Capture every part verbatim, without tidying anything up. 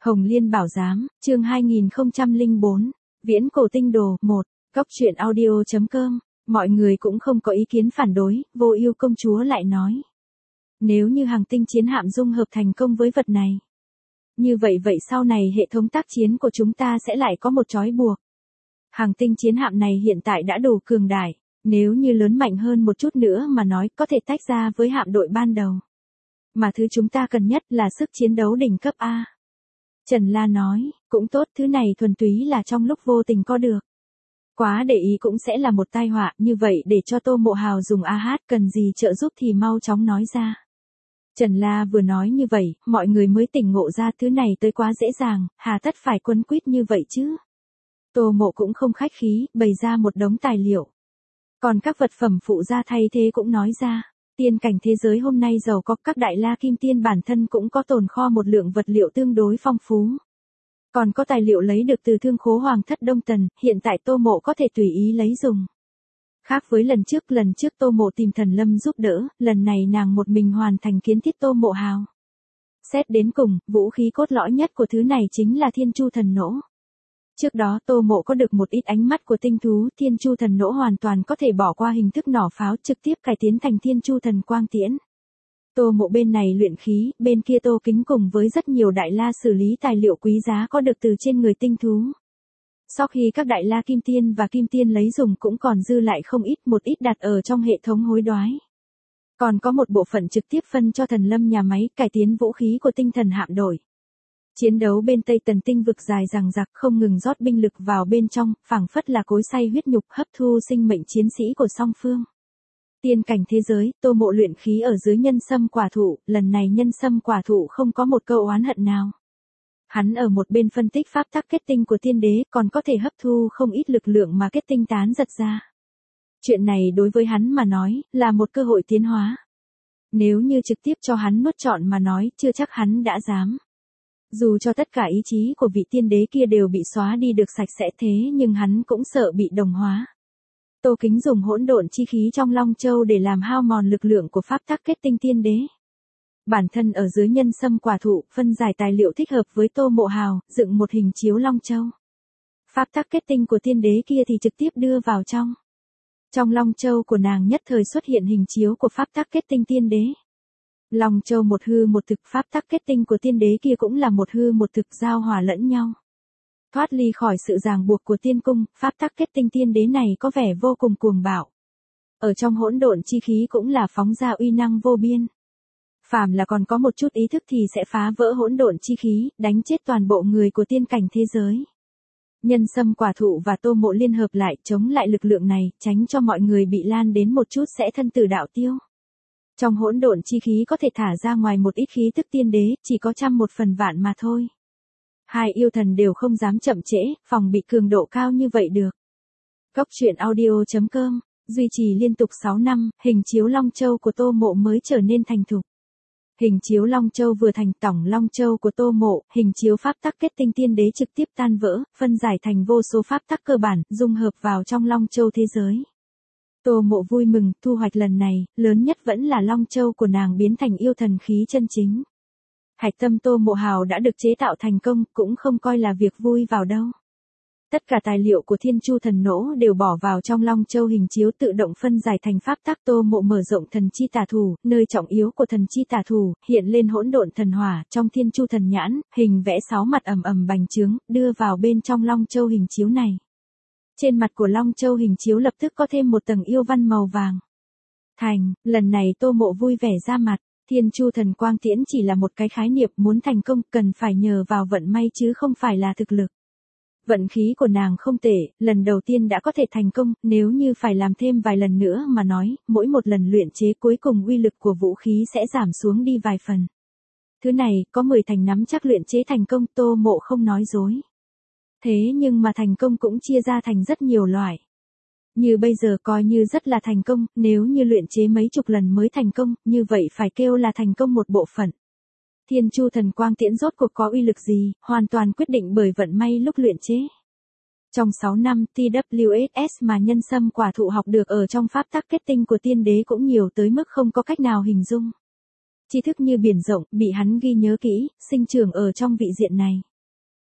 Hồng Liên Bảo Giám, chương hai nghìn không trăm lẻ bốn, Viễn Cổ Tinh Đồ, một, Cóc truyện audio.com, mọi người cũng không có ý kiến phản đối, Vô Ưu công chúa lại nói. Nếu như hàng tinh chiến hạm dung hợp thành công với vật này. Như vậy vậy sau này hệ thống tác chiến của chúng ta sẽ lại có một trói buộc. Hàng tinh chiến hạm này hiện tại đã đủ cường đại, nếu như lớn mạnh hơn một chút nữa mà nói có thể tách ra với hạm đội ban đầu. Mà thứ chúng ta cần nhất là sức chiến đấu đỉnh cấp A. Trần La nói, cũng tốt, thứ này thuần túy là trong lúc vô tình có được. Quá để ý cũng sẽ là một tai họa, như vậy để cho Tô Mộ Hào dùng a hát cần gì trợ giúp thì mau chóng nói ra. Trần La vừa nói như vậy, mọi người mới tỉnh ngộ ra thứ này tới quá dễ dàng, hà tất phải quấn quýt như vậy chứ. Tô Mộ cũng không khách khí, bày ra một đống tài liệu. Còn các vật phẩm phụ gia thay thế cũng nói ra. Tiên cảnh thế giới hôm nay giàu có, các đại la kim tiên bản thân cũng có tồn kho một lượng vật liệu tương đối phong phú. Còn có tài liệu lấy được từ thương khố Hoàng thất Đông Tần, hiện tại Tô Mộ có thể tùy ý lấy dùng. Khác với lần trước, lần trước Tô Mộ tìm Thần Lâm giúp đỡ, lần này nàng một mình hoàn thành kiến thiết Tô Mộ Hào. Xét đến cùng, vũ khí cốt lõi nhất của thứ này chính là Thiên Chu Thần Nỗ. Trước đó Tô Mộ có được một ít ánh mắt của tinh thú, Thiên Chu Thần Nỗ hoàn toàn có thể bỏ qua hình thức nỏ pháo trực tiếp cải tiến thành Thiên Chu Thần Quang Tiễn. Tô Mộ bên này luyện khí, bên kia Tô Kính cùng với rất nhiều đại la xử lý tài liệu quý giá có được từ trên người tinh thú. Sau khi các đại la kim tiên và kim tiên lấy dùng cũng còn dư lại không ít, một ít đặt ở trong hệ thống hối đoái. Còn có một bộ phận trực tiếp phân cho Thần Lâm nhà máy cải tiến vũ khí của tinh thần hạm đội. Chiến đấu bên Tây Tần tinh vực dài dằng dặc, không ngừng rót binh lực vào bên trong, phảng phất là cối xay huyết nhục hấp thu sinh mệnh chiến sĩ của song phương. Tiên cảnh thế giới, Tô Mộ luyện khí ở dưới nhân sâm quả thụ, lần này nhân sâm quả thụ không có một câu oán hận nào. Hắn ở một bên phân tích pháp tắc kết tinh của tiên đế, còn có thể hấp thu không ít lực lượng mà kết tinh tán giật ra. Chuyện này đối với hắn mà nói, là một cơ hội tiến hóa. Nếu như trực tiếp cho hắn nuốt trọn mà nói, chưa chắc hắn đã dám. Dù cho tất cả ý chí của vị tiên đế kia đều bị xóa đi được sạch sẽ thế nhưng hắn cũng sợ bị đồng hóa. Tô Kính dùng hỗn độn chi khí trong Long Châu để làm hao mòn lực lượng của pháp tắc kết tinh tiên đế. Bản thân ở dưới nhân sâm quả thụ, phân giải tài liệu thích hợp với Tô Mộ Hào, dựng một hình chiếu Long Châu. Pháp tắc kết tinh của tiên đế kia thì trực tiếp đưa vào trong. Trong Long Châu của nàng nhất thời xuất hiện hình chiếu của pháp tắc kết tinh tiên đế. Long Châu một hư một thực, pháp tắc kết tinh của tiên đế kia cũng là một hư một thực giao hòa lẫn nhau. Thoát ly khỏi sự ràng buộc của tiên cung, pháp tắc kết tinh tiên đế này có vẻ vô cùng cuồng bạo. Ở trong hỗn độn chi khí cũng là phóng ra uy năng vô biên. Phàm là còn có một chút ý thức thì sẽ phá vỡ hỗn độn chi khí, đánh chết toàn bộ người của tiên cảnh thế giới. Nhân sâm quả thụ và Tô Mộ liên hợp lại chống lại lực lượng này, tránh cho mọi người bị lan đến một chút sẽ thân tử đạo tiêu. Trong hỗn độn chi khí có thể thả ra ngoài một ít khí tức tiên đế, chỉ có trăm một phần vạn mà thôi. Hai yêu thần đều không dám chậm trễ, phòng bị cường độ cao như vậy được. Cóc truyện audio.com, duy trì liên tục sáu năm, hình chiếu Long Châu của Tô Mộ mới trở nên thành thục. Hình chiếu Long Châu vừa thành, tổng Long Châu của Tô Mộ, hình chiếu pháp tắc kết tinh tiên đế trực tiếp tan vỡ, phân giải thành vô số pháp tắc cơ bản, dung hợp vào trong Long Châu thế giới. Tô Mộ vui mừng, thu hoạch lần này, lớn nhất vẫn là Long Châu của nàng biến thành yêu thần khí chân chính. Hạch tâm Tô Mộ Hào đã được chế tạo thành công, cũng không coi là việc vui vào đâu. Tất cả tài liệu của Thiên Chu Thần Nỗ đều bỏ vào trong Long Châu hình chiếu tự động phân giải thành pháp tắc. Tô Mộ mở rộng thần chi tà thủ, nơi trọng yếu của thần chi tà thủ, hiện lên hỗn độn thần hỏa, trong Thiên Chu Thần Nhãn, hình vẽ sáu mặt ầm ầm bành trướng, đưa vào bên trong Long Châu hình chiếu này. Trên mặt của Long Châu hình chiếu lập tức có thêm một tầng yêu văn màu vàng. Thành, lần này Tô Mộ vui vẻ ra mặt. Thiên Chu Thần Quang Tiễn chỉ là một cái khái niệm, muốn thành công cần phải nhờ vào vận may chứ không phải là thực lực. Vận khí của nàng không tệ, lần đầu tiên đã có thể thành công, nếu như phải làm thêm vài lần nữa mà nói, mỗi một lần luyện chế cuối cùng uy lực của vũ khí sẽ giảm xuống đi vài phần. Thứ này, có mười thành nắm chắc luyện chế thành công, Tô Mộ không nói dối. Thế nhưng mà thành công cũng chia ra thành rất nhiều loại. Như bây giờ coi như rất là thành công, nếu như luyện chế mấy chục lần mới thành công, như vậy phải kêu là thành công một bộ phận. Thiên Chu Thần Quang Tiễn rốt cuộc có uy lực gì, hoàn toàn quyết định bởi vận may lúc luyện chế. Trong sáu năm, tê vê ét mà nhân sâm quả thụ học được ở trong pháp tắc kết tinh của tiên đế cũng nhiều tới mức không có cách nào hình dung. Tri thức như biển rộng, bị hắn ghi nhớ kỹ, sinh trưởng ở trong vị diện này.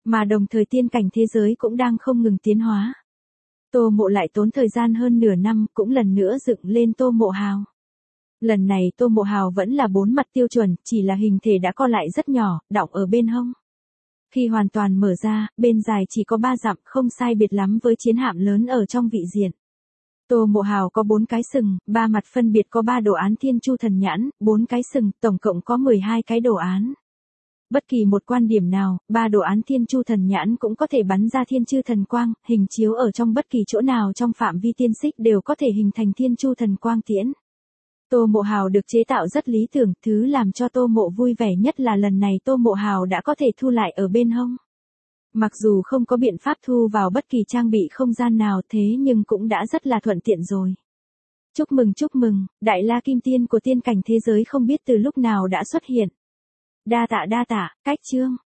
Mà đồng thời tiên cảnh thế giới cũng đang không ngừng tiến hóa. Tô Mộ lại tốn thời gian hơn nửa năm cũng lần nữa dựng lên Tô Mộ Hào. Lần này Tô Mộ Hào vẫn là bốn mặt tiêu chuẩn, chỉ là hình thể đã co lại rất nhỏ, đọng ở bên hông. Khi hoàn toàn mở ra, bên dài chỉ có ba dặm, không sai biệt lắm với chiến hạm lớn ở trong vị diện. Tô Mộ Hào có bốn cái sừng, ba mặt phân biệt có ba đồ án Thiên Chu Thần Nhãn, bốn cái sừng, tổng cộng có mười hai cái đồ án. Bất kỳ một quan điểm nào, ba đồ án Thiên Chu Thần Nhãn cũng có thể bắn ra thiên chư thần quang, hình chiếu ở trong bất kỳ chỗ nào trong phạm vi tiên xích đều có thể hình thành Thiên Chu Thần Quang tiễn. Tô Mộ Hào được chế tạo rất lý tưởng, thứ làm cho Tô Mộ vui vẻ nhất là lần này Tô Mộ Hào đã có thể thu lại ở bên hông. Mặc dù không có biện pháp thu vào bất kỳ trang bị không gian nào thế nhưng cũng đã rất là thuận tiện rồi. Chúc mừng chúc mừng, Đại La Kim Tiên của tiên cảnh thế giới không biết từ lúc nào đã xuất hiện. Đa tạ đa tạ, cách chương.